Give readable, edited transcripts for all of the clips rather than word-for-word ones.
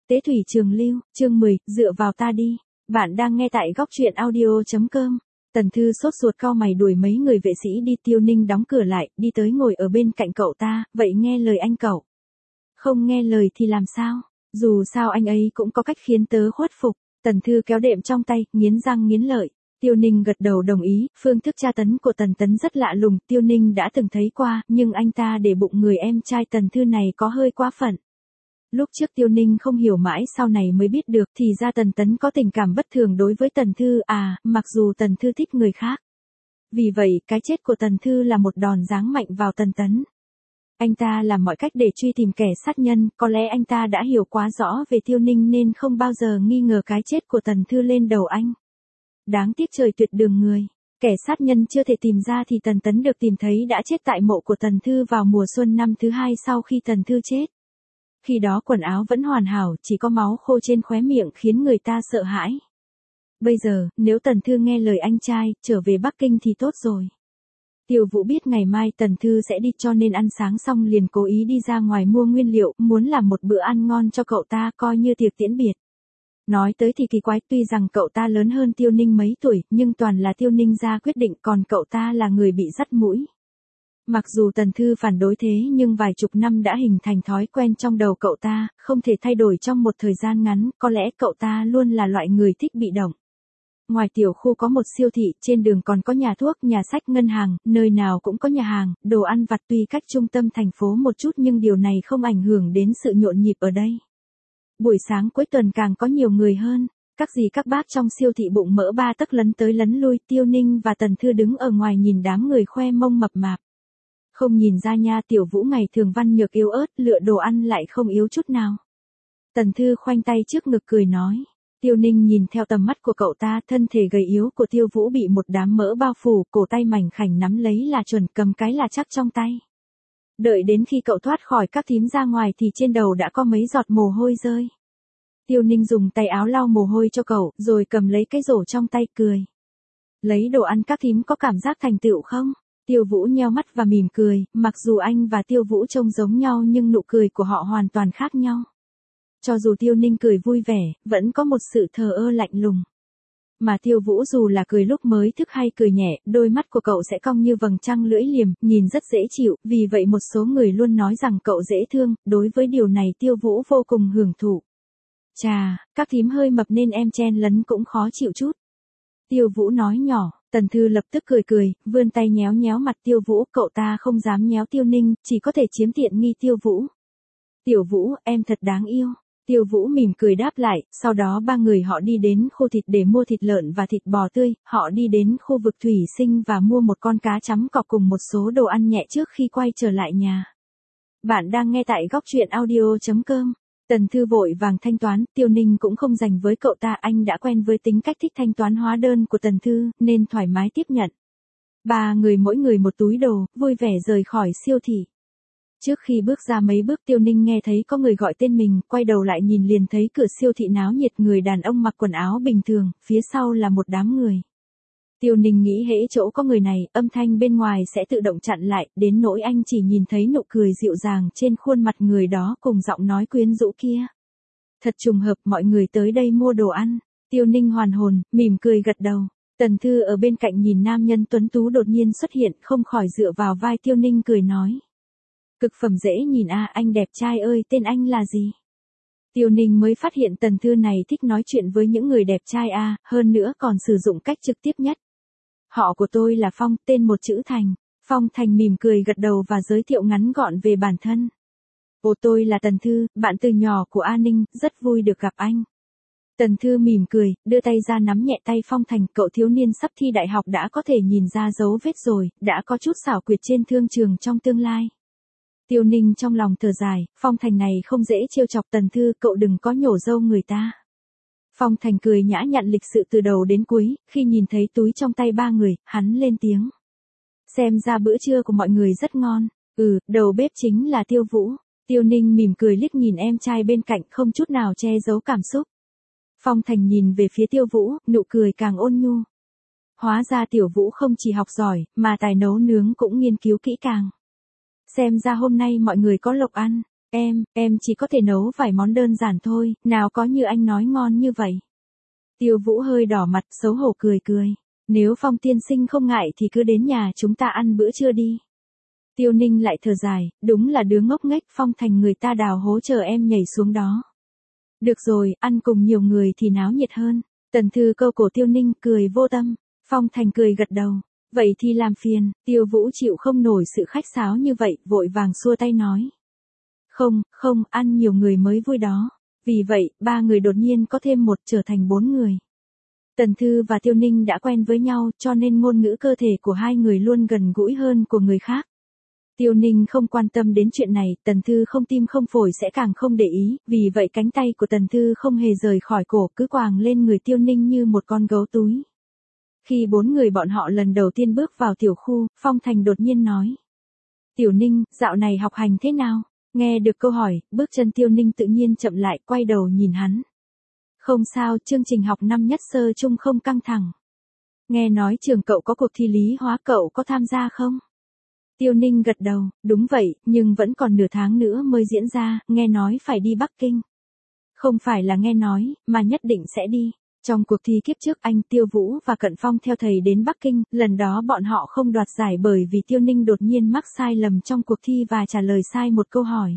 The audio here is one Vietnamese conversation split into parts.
Tế thủy trường lưu, chương 10, dựa vào ta đi. Bạn đang nghe tại góc truyện audio.com. Tần Thư sốt ruột cau mày đuổi mấy người vệ sĩ đi. Tiêu Ninh đóng cửa lại, đi tới ngồi ở bên cạnh cậu ta, vậy nghe lời anh cậu. Không nghe lời thì làm sao? Dù sao anh ấy cũng có cách khiến tớ khuất phục. Tần Thư kéo đệm trong tay, nghiến răng nghiến lợi. Tiêu Ninh gật đầu đồng ý, phương thức tra tấn của Tần Tấn rất lạ lùng, Tiêu Ninh đã từng thấy qua, nhưng anh ta để bụng người em trai Tần Thư này có hơi quá phận. Lúc trước Tiêu Ninh không hiểu mãi sau này mới biết được thì ra Tần Tấn có tình cảm bất thường đối với Tần Thư mặc dù Tần Thư thích người khác. Vì vậy cái chết của Tần Thư là một đòn giáng mạnh vào Tần Tấn. Anh ta làm mọi cách để truy tìm kẻ sát nhân, có lẽ anh ta đã hiểu quá rõ về Tiêu Ninh nên không bao giờ nghi ngờ cái chết của Tần Thư lên đầu anh. Đáng tiếc trời tuyệt đường người. Kẻ sát nhân chưa thể tìm ra thì Tần Tấn được tìm thấy đã chết tại mộ của Tần Thư vào mùa xuân năm thứ 2 sau khi Tần Thư chết. Khi đó quần áo vẫn hoàn hảo, chỉ có máu khô trên khóe miệng khiến người ta sợ hãi. Bây giờ, nếu Tần Thư nghe lời anh trai, trở về Bắc Kinh thì tốt rồi. Tiêu Vũ biết ngày mai Tần Thư sẽ đi cho nên ăn sáng xong liền cố ý đi ra ngoài mua nguyên liệu, muốn làm một bữa ăn ngon cho cậu ta coi như tiệc tiễn biệt. Nói tới thì kỳ quái, tuy rằng cậu ta lớn hơn Tiêu Ninh mấy tuổi, nhưng toàn là Tiêu Ninh ra quyết định còn cậu ta là người bị dắt mũi. Mặc dù Tần Thư phản đối thế nhưng vài chục năm đã hình thành thói quen trong đầu cậu ta, không thể thay đổi trong một thời gian ngắn, có lẽ cậu ta luôn là loại người thích bị động. Ngoài tiểu khu có một siêu thị, trên đường còn có nhà thuốc, nhà sách, ngân hàng, nơi nào cũng có nhà hàng, đồ ăn vặt tuy cách trung tâm thành phố một chút nhưng điều này không ảnh hưởng đến sự nhộn nhịp ở đây. Buổi sáng cuối tuần càng có nhiều người hơn, các dì các bác trong siêu thị bụng mỡ 3 tấc lấn tới lấn lui, Tiêu Ninh và Tần Thư đứng ở ngoài nhìn đám người khoe mông mập mạp. Không nhìn ra nha, Tiểu Vũ ngày thường văn nhược yếu ớt, lựa đồ ăn lại không yếu chút nào. Tần Thư khoanh tay trước ngực cười nói. Tiêu Ninh nhìn theo tầm mắt của cậu ta, thân thể gầy yếu của Tiêu Vũ bị một đám mỡ bao phủ, cổ tay mảnh khảnh nắm lấy là chuẩn, cầm cái là chắc trong tay. Đợi đến khi cậu thoát khỏi các thím ra ngoài thì trên đầu đã có mấy giọt mồ hôi rơi. Tiêu Ninh dùng tay áo lau mồ hôi cho cậu, rồi cầm lấy cái rổ trong tay cười. Lấy đồ ăn các thím có cảm giác thành tựu không? Tiêu Vũ nheo mắt và mỉm cười, mặc dù anh và Tiêu Vũ trông giống nhau nhưng nụ cười của họ hoàn toàn khác nhau. Cho dù Tiêu Ninh cười vui vẻ, vẫn có một sự thờ ơ lạnh lùng. Mà Tiêu Vũ dù là cười lúc mới thức hay cười nhẹ, đôi mắt của cậu sẽ cong như vầng trăng lưỡi liềm, nhìn rất dễ chịu, vì vậy một số người luôn nói rằng cậu dễ thương, đối với điều này Tiêu Vũ vô cùng hưởng thụ. Chà, các thím hơi mập nên em chen lấn cũng khó chịu chút. Tiêu Vũ nói nhỏ. Tần Thư lập tức cười cười, vươn tay nhéo nhéo mặt Tiêu Vũ, cậu ta không dám nhéo Tiêu Ninh, chỉ có thể chiếm tiện nghi Tiêu Vũ. Tiểu Vũ, em thật đáng yêu. Tiêu Vũ mỉm cười đáp lại, sau đó ba người họ đi đến khu thịt để mua thịt lợn và thịt bò tươi, họ đi đến khu vực thủy sinh và mua một con cá chấm cọc cùng một số đồ ăn nhẹ trước khi quay trở lại nhà. Bạn đang nghe tại góc truyện audio.com. Tần Thư vội vàng thanh toán, Tiêu Ninh cũng không dành với cậu ta, anh đã quen với tính cách thích thanh toán hóa đơn của Tần Thư, nên thoải mái tiếp nhận. Ba người mỗi người một túi đồ, vui vẻ rời khỏi siêu thị. Trước khi bước ra mấy bước Tiêu Ninh nghe thấy có người gọi tên mình, quay đầu lại nhìn liền thấy cửa siêu thị náo nhiệt, người đàn ông mặc quần áo bình thường, phía sau là một đám người. Tiêu Ninh nghĩ hễ chỗ có người này, âm thanh bên ngoài sẽ tự động chặn lại, đến nỗi anh chỉ nhìn thấy nụ cười dịu dàng trên khuôn mặt người đó cùng giọng nói quyến rũ kia. Thật trùng hợp mọi người tới đây mua đồ ăn. Tiêu Ninh hoàn hồn, mỉm cười gật đầu. Tần Thư ở bên cạnh nhìn nam nhân tuấn tú đột nhiên xuất hiện, không khỏi dựa vào vai Tiêu Ninh cười nói. Cực phẩm dễ nhìn anh đẹp trai ơi, tên anh là gì? Tiêu Ninh mới phát hiện Tần Thư này thích nói chuyện với những người đẹp trai hơn nữa còn sử dụng cách trực tiếp nhất. Họ của tôi là Phong, tên một chữ Thành. Phong Thành mỉm cười gật đầu và giới thiệu ngắn gọn về bản thân. Ồ, tôi là Tần Thư, bạn từ nhỏ của A Ninh, rất vui được gặp anh. Tần Thư mỉm cười, đưa tay ra nắm nhẹ tay Phong Thành, cậu thiếu niên sắp thi đại học đã có thể nhìn ra dấu vết rồi, đã có chút xảo quyệt trên thương trường trong tương lai. Tiêu Ninh trong lòng thở dài, Phong Thành này không dễ trêu chọc. Tần Thư, cậu đừng có nhổ râu người ta. Phong Thành cười nhã nhặn lịch sự từ đầu đến cuối, khi nhìn thấy túi trong tay ba người, hắn lên tiếng. Xem ra bữa trưa của mọi người rất ngon. Đầu bếp chính là Tiêu Vũ. Tiêu Ninh mỉm cười liếc nhìn em trai bên cạnh, không chút nào che giấu cảm xúc. Phong Thành nhìn về phía Tiêu Vũ, nụ cười càng ôn nhu. Hóa ra Tiểu Vũ không chỉ học giỏi, mà tài nấu nướng cũng nghiên cứu kỹ càng. Xem ra hôm nay mọi người có lộc ăn. Em chỉ có thể nấu vài món đơn giản thôi, nào có như anh nói ngon như vậy. Tiêu Vũ hơi đỏ mặt, xấu hổ cười cười. Nếu Phong tiên sinh không ngại thì cứ đến nhà chúng ta ăn bữa trưa đi. Tiêu Ninh lại thở dài, đúng là đứa ngốc nghếch, Phong Thành người ta đào hố chờ em nhảy xuống đó. Được rồi, ăn cùng nhiều người thì náo nhiệt hơn. Tần Thư câu cổ Tiêu Ninh, cười vô tâm. Phong Thành cười gật đầu. Vậy thì làm phiền. Tiêu Vũ chịu không nổi sự khách sáo như vậy, vội vàng xua tay nói. Không, ăn nhiều người mới vui đó. Vì vậy, 3 người đột nhiên có thêm một trở thành 4 người. Tần Thư và Tiêu Ninh đã quen với nhau cho nên ngôn ngữ cơ thể của hai người luôn gần gũi hơn của người khác. Tiêu Ninh không quan tâm đến chuyện này, Tần Thư không tim không phổi sẽ càng không để ý, vì vậy cánh tay của Tần Thư không hề rời khỏi cổ, cứ quàng lên người Tiêu Ninh như một con gấu túi. Khi 4 người bọn họ lần đầu tiên bước vào tiểu khu, Phong Thành đột nhiên nói. Tiểu Ninh, dạo này học hành thế nào? Nghe được câu hỏi, bước chân Tiêu Ninh tự nhiên chậm lại, quay đầu nhìn hắn. Không sao, chương trình học năm nhất sơ chung không căng thẳng. Nghe nói trường cậu có cuộc thi lý hóa, cậu có tham gia không? Tiêu Ninh gật đầu, đúng vậy, nhưng vẫn còn nửa tháng nữa mới diễn ra, nghe nói phải đi Bắc Kinh. Không phải là nghe nói, mà nhất định sẽ đi. Trong cuộc thi kiếp trước anh Tiêu Vũ và Cận Phong theo thầy đến Bắc Kinh, lần đó bọn họ không đoạt giải bởi vì Tiêu Ninh đột nhiên mắc sai lầm trong cuộc thi và trả lời sai một câu hỏi.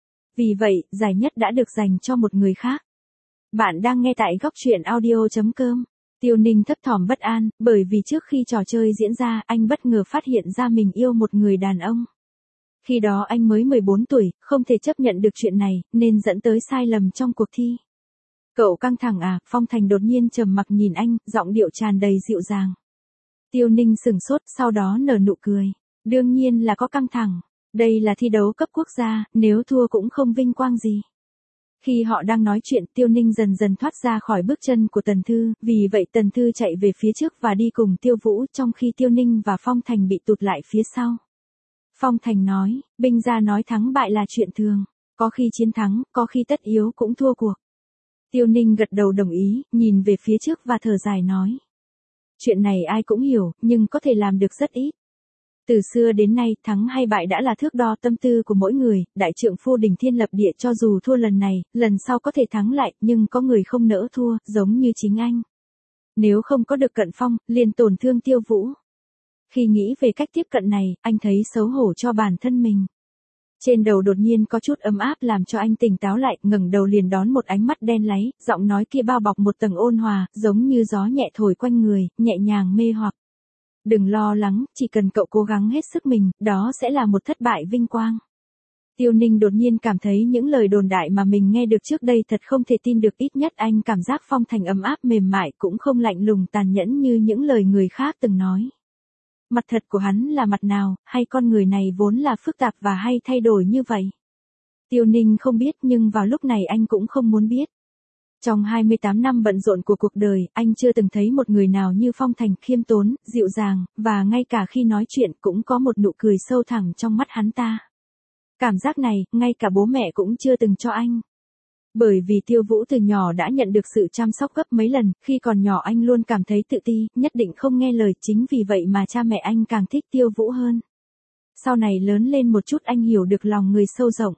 Vì vậy, giải nhất đã được dành cho một người khác. Bạn đang nghe tại góc truyện audio.com. Tiêu Ninh thấp thỏm bất an, bởi vì trước khi trò chơi diễn ra, anh bất ngờ phát hiện ra mình yêu một người đàn ông. Khi đó anh mới 14 tuổi, không thể chấp nhận được chuyện này, nên dẫn tới sai lầm trong cuộc thi. Cậu căng thẳng à? Phong Thành đột nhiên trầm mặc nhìn anh, giọng điệu tràn đầy dịu dàng. Tiêu Ninh sửng sốt, sau đó nở nụ cười. Đương nhiên là có căng thẳng. Đây là thi đấu cấp quốc gia, nếu thua cũng không vinh quang gì. Khi họ đang nói chuyện, Tiêu Ninh dần dần thoát ra khỏi bước chân của Tần Thư, vì vậy Tần Thư chạy về phía trước và đi cùng Tiêu Vũ, trong khi Tiêu Ninh và Phong Thành bị tụt lại phía sau. Phong Thành nói, binh gia nói thắng bại là chuyện thường, có khi chiến thắng, có khi tất yếu cũng thua cuộc. Tiêu Ninh gật đầu đồng ý, nhìn về phía trước và thở dài nói. Chuyện này ai cũng hiểu, nhưng có thể làm được rất ít. Từ xưa đến nay, thắng hay bại đã là thước đo tâm tư của mỗi người, đại trượng phu đỉnh thiên lập địa cho dù thua lần này, lần sau có thể thắng lại, nhưng có người không nỡ thua, giống như chính anh. Nếu không có được Cận Phong, liền tổn thương Tiêu Vũ. Khi nghĩ về cách tiếp cận này, anh thấy xấu hổ cho bản thân mình. Trên đầu đột nhiên có chút ấm áp làm cho anh tỉnh táo lại, ngẩng đầu liền đón một ánh mắt đen láy, giọng nói kia bao bọc một tầng ôn hòa, giống như gió nhẹ thổi quanh người, nhẹ nhàng mê hoặc. Đừng lo lắng, chỉ cần cậu cố gắng hết sức mình, đó sẽ là một thất bại vinh quang. Tiêu Ninh đột nhiên cảm thấy những lời đồn đại mà mình nghe được trước đây thật không thể tin được, ít nhất anh cảm giác Phong Thành ấm áp mềm mại cũng không lạnh lùng tàn nhẫn như những lời người khác từng nói. Mặt thật của hắn là mặt nào, hay con người này vốn là phức tạp và hay thay đổi như vậy? Tiêu Ninh không biết, nhưng vào lúc này anh cũng không muốn biết. Trong 28 năm bận rộn của cuộc đời, anh chưa từng thấy một người nào như Phong Thành, khiêm tốn, dịu dàng, và ngay cả khi nói chuyện cũng có một nụ cười sâu thẳm trong mắt hắn ta. Cảm giác này, ngay cả bố mẹ cũng chưa từng cho anh. Bởi vì Tiêu Vũ từ nhỏ đã nhận được sự chăm sóc gấp mấy lần, khi còn nhỏ anh luôn cảm thấy tự ti, nhất định không nghe lời, chính vì vậy mà cha mẹ anh càng thích Tiêu Vũ hơn. Sau này lớn lên một chút anh hiểu được lòng người sâu rộng.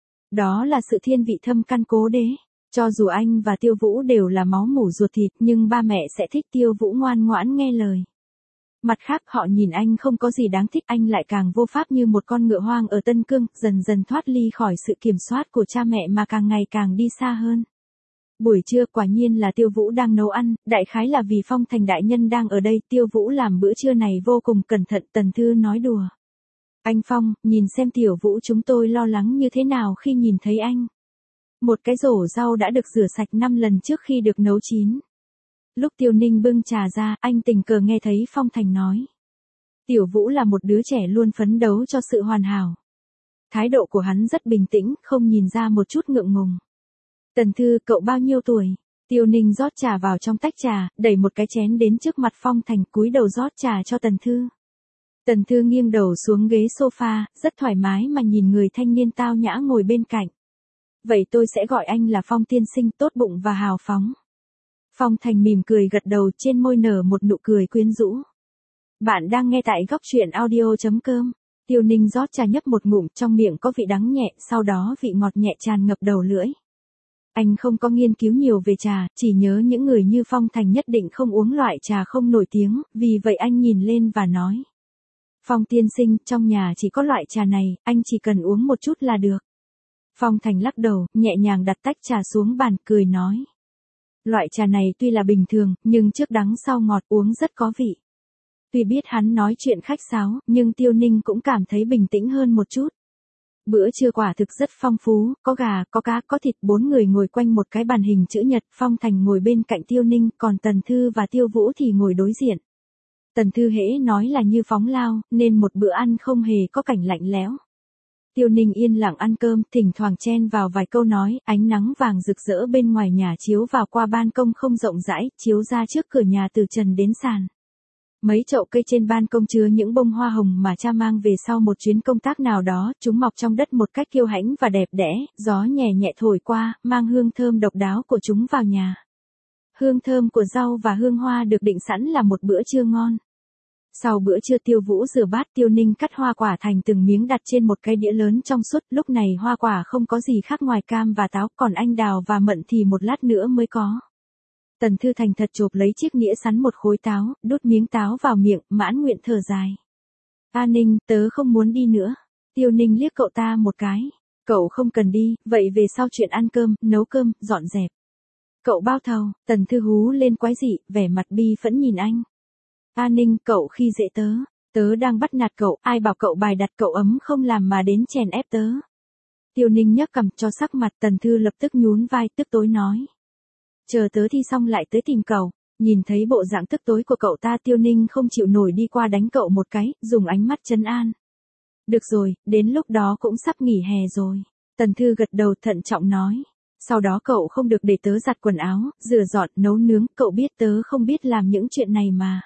Đó là sự thiên vị thâm căn cố đế. Cho dù anh và Tiêu Vũ đều là máu mủ ruột thịt, nhưng ba mẹ sẽ thích Tiêu Vũ ngoan ngoãn nghe lời. Mặt khác họ nhìn anh không có gì đáng thích, anh lại càng vô pháp như một con ngựa hoang ở Tân Cương, dần dần thoát ly khỏi sự kiểm soát của cha mẹ mà càng ngày càng đi xa hơn. Buổi trưa quả nhiên là Tiêu Vũ đang nấu ăn, đại khái là vì Phong Thành đại nhân đang ở đây, Tiêu Vũ làm bữa trưa này vô cùng cẩn thận. Tần Thư nói đùa. Anh Phong, nhìn xem Tiểu Vũ chúng tôi lo lắng như thế nào khi nhìn thấy anh. Một cái rổ rau đã được rửa sạch 5 lần trước khi được nấu chín. Lúc Tiêu Ninh bưng trà ra, anh tình cờ nghe thấy Phong Thành nói. Tiểu Vũ là một đứa trẻ luôn phấn đấu cho sự hoàn hảo. Thái độ của hắn rất bình tĩnh, không nhìn ra một chút ngượng ngùng. Tần Thư, cậu bao nhiêu tuổi? Tiêu Ninh rót trà vào trong tách trà, đẩy một cái chén đến trước mặt Phong Thành, cúi đầu rót trà cho Tần Thư. Tần Thư nghiêng đầu xuống ghế sofa, rất thoải mái mà nhìn người thanh niên tao nhã ngồi bên cạnh. Vậy tôi sẽ gọi anh là Phong tiên sinh, tốt bụng và hào phóng. Phong Thành mỉm cười gật đầu, trên môi nở một nụ cười quyến rũ. Bạn đang nghe tại góc truyện audio.com. Tiêu Ninh rót trà nhấp một ngụm, trong miệng có vị đắng nhẹ, sau đó vị ngọt nhẹ tràn ngập đầu lưỡi. Anh không có nghiên cứu nhiều về trà, chỉ nhớ những người như Phong Thành nhất định không uống loại trà không nổi tiếng, vì vậy anh nhìn lên và nói. Phong tiên sinh, trong nhà chỉ có loại trà này, anh chỉ cần uống một chút là được. Phong Thành lắc đầu, nhẹ nhàng đặt tách trà xuống bàn, cười nói. Loại trà này tuy là bình thường, nhưng trước đắng sau ngọt, uống rất có vị. Tuy biết hắn nói chuyện khách sáo, nhưng Tiêu Ninh cũng cảm thấy bình tĩnh hơn một chút. Bữa trưa quả thực rất phong phú, có gà, có cá, có thịt, 4 người ngồi quanh một cái bàn hình chữ nhật, Phong Thành ngồi bên cạnh Tiêu Ninh, còn Tần Thư và Tiêu Vũ thì ngồi đối diện. Tần Thư hễ nói là như phóng lao, nên một bữa ăn không hề có cảnh lạnh lẽo. Tiêu Ninh yên lặng ăn cơm, thỉnh thoảng chen vào vài câu nói, ánh nắng vàng rực rỡ bên ngoài nhà chiếu vào qua ban công không rộng rãi, chiếu ra trước cửa nhà từ trần đến sàn. Mấy chậu cây trên ban công chứa những bông hoa hồng mà cha mang về sau một chuyến công tác nào đó, chúng mọc trong đất một cách kiêu hãnh và đẹp đẽ, gió nhẹ nhẹ thổi qua, mang hương thơm độc đáo của chúng vào nhà. Hương thơm của rau và hương hoa được định sẵn là một bữa trưa ngon. Sau bữa trưa Tiêu Vũ rửa bát, Tiêu Ninh cắt hoa quả thành từng miếng đặt trên một cái đĩa lớn trong suốt, lúc này hoa quả không có gì khác ngoài cam và táo, còn anh đào và mận thì một lát nữa mới có. Tần Thư thành thật chộp lấy chiếc nĩa sắn một khối táo, đút miếng táo vào miệng, mãn nguyện thở dài. A Ninh, tớ không muốn đi nữa. Tiêu Ninh liếc cậu ta một cái. Cậu không cần đi, vậy về sau chuyện ăn cơm, nấu cơm, dọn dẹp. Cậu bao thầu, Tần Thư hú lên quái dị, vẻ mặt bi phẫn nhìn anh. A Ninh, cậu khi dễ tớ. Tớ đang bắt nạt cậu, ai bảo cậu bài đặt cậu ấm không làm mà đến chèn ép tớ. Tiêu Ninh nhấc cằm cho sắc mặt, Tần Thư lập tức nhún vai, tức tối nói. Chờ tớ thi xong lại tới tìm cậu. Nhìn thấy bộ dạng tức tối của cậu ta, Tiêu Ninh không chịu nổi đi qua đánh cậu một cái, dùng ánh mắt trấn an. Được rồi, đến lúc đó cũng sắp nghỉ hè rồi. Tần Thư gật đầu thận trọng nói. Sau đó cậu không được để tớ giặt quần áo, rửa dọn, nấu nướng, cậu biết tớ không biết làm những chuyện này mà.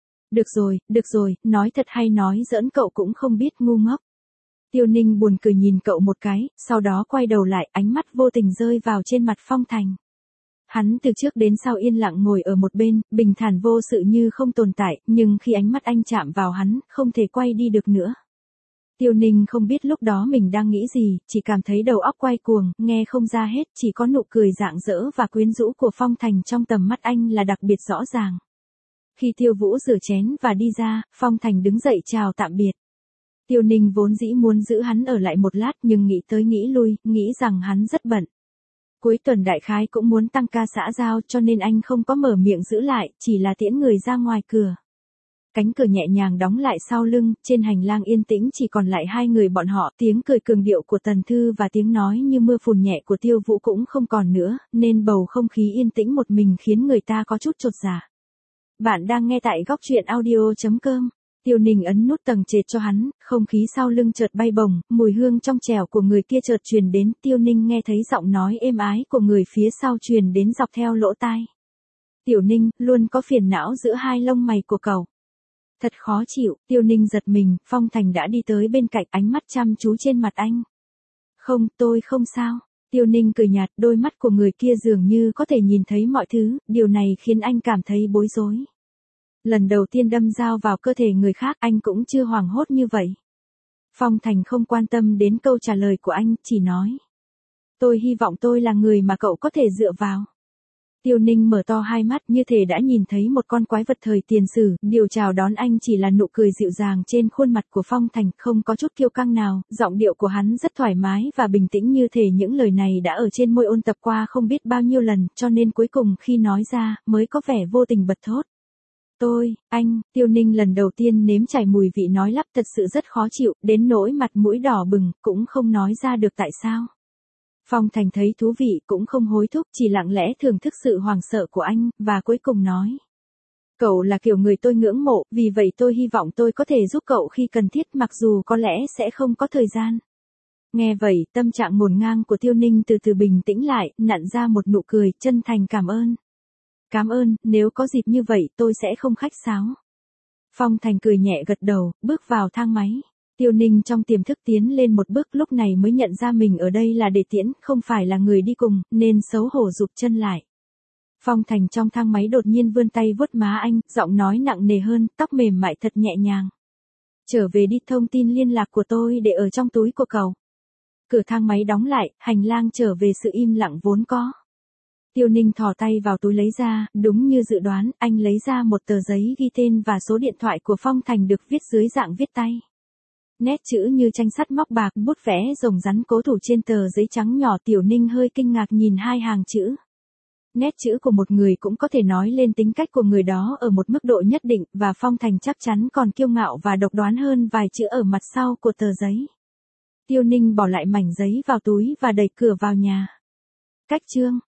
Được rồi, nói thật hay nói giỡn cậu cũng không biết, ngu ngốc. Tiêu Ninh buồn cười nhìn cậu một cái, sau đó quay đầu lại, ánh mắt vô tình rơi vào trên mặt Phong Thành. Hắn từ trước đến sau yên lặng ngồi ở một bên, bình thản vô sự như không tồn tại, nhưng khi ánh mắt anh chạm vào hắn, không thể quay đi được nữa. Tiêu Ninh không biết lúc đó mình đang nghĩ gì, chỉ cảm thấy đầu óc quay cuồng, nghe không ra hết, chỉ có nụ cười rạng rỡ và quyến rũ của Phong Thành trong tầm mắt anh là đặc biệt rõ ràng. Khi Tiêu Vũ rửa chén và đi ra, Phong Thành đứng dậy chào tạm biệt. Tiêu Ninh vốn dĩ muốn giữ hắn ở lại một lát nhưng nghĩ tới nghĩ lui, nghĩ rằng hắn rất bận. Cuối tuần đại khái cũng muốn tăng ca xã giao cho nên anh không có mở miệng giữ lại, chỉ là tiễn người ra ngoài cửa. Cánh cửa nhẹ nhàng đóng lại sau lưng, trên hành lang yên tĩnh chỉ còn lại hai người bọn họ, tiếng cười cường điệu của Tần Thư và tiếng nói như mưa phùn nhẹ của Tiêu Vũ cũng không còn nữa, nên bầu không khí yên tĩnh một mình khiến người ta có chút chột dạ. Bạn đang nghe tại góc truyện audio.com. Tiêu Ninh ấn nút tầng trệt cho hắn, không khí sau lưng chợt bay bổng, mùi hương trong trẻo của người kia chợt truyền đến, Tiêu Ninh nghe thấy giọng nói êm ái của người phía sau truyền đến dọc theo lỗ tai. Tiểu Ninh, luôn có phiền não giữa hai lông mày của cậu. Thật khó chịu, Tiêu Ninh giật mình, Phong Thành đã đi tới bên cạnh, ánh mắt chăm chú trên mặt anh. Không, tôi không sao. Tiêu Ninh cười nhạt, đôi mắt của người kia dường như có thể nhìn thấy mọi thứ, điều này khiến anh cảm thấy bối rối. Lần đầu tiên đâm dao vào cơ thể người khác anh cũng chưa hoảng hốt như vậy. Phong Thành không quan tâm đến câu trả lời của anh, chỉ nói. Tôi hy vọng tôi là người mà cậu có thể dựa vào. Tiêu Ninh mở to hai mắt như thể đã nhìn thấy một con quái vật thời tiền sử, điều chào đón anh chỉ là nụ cười dịu dàng trên khuôn mặt của Phong Thành, không có chút kiêu căng nào, giọng điệu của hắn rất thoải mái và bình tĩnh như thể những lời này đã ở trên môi ôn tập qua không biết bao nhiêu lần, cho nên cuối cùng khi nói ra, mới có vẻ vô tình bật thốt. Tiêu Ninh lần đầu tiên nếm trải mùi vị nói lắp thật sự rất khó chịu, đến nỗi mặt mũi đỏ bừng, cũng không nói ra được tại sao. Phong Thành thấy thú vị cũng không hối thúc, chỉ lặng lẽ thưởng thức sự hoảng sợ của anh, và cuối cùng nói. Cậu là kiểu người tôi ngưỡng mộ, vì vậy tôi hy vọng tôi có thể giúp cậu khi cần thiết mặc dù có lẽ sẽ không có thời gian. Nghe vậy, tâm trạng ngổn ngang của Tiêu Ninh từ từ bình tĩnh lại, nặn ra một nụ cười, chân thành cảm ơn. Cảm ơn, nếu có dịp như vậy tôi sẽ không khách sáo. Phong Thành cười nhẹ gật đầu, bước vào thang máy. Tiêu Ninh trong tiềm thức tiến lên một bước lúc này mới nhận ra mình ở đây là để tiễn, không phải là người đi cùng, nên xấu hổ rụt chân lại. Phong Thành trong thang máy đột nhiên vươn tay vuốt má anh, giọng nói nặng nề hơn, tóc mềm mại thật nhẹ nhàng. Trở về đi, thông tin liên lạc của tôi để ở trong túi của cậu. Cửa thang máy đóng lại, hành lang trở về sự im lặng vốn có. Tiêu Ninh thò tay vào túi lấy ra, đúng như dự đoán, anh lấy ra một tờ giấy ghi tên và số điện thoại của Phong Thành được viết dưới dạng viết tay. Nét chữ như tranh sắt móc bạc, bút vẽ rồng rắn cố thủ trên tờ giấy trắng nhỏ. Tiểu Ninh hơi kinh ngạc nhìn hai hàng chữ. Nét chữ của một người cũng có thể nói lên tính cách của người đó ở một mức độ nhất định, và Phong Thành chắc chắn còn kiêu ngạo và độc đoán hơn vài chữ ở mặt sau của tờ giấy. Tiêu Ninh bỏ lại mảnh giấy vào túi và đẩy cửa vào nhà. Cách chương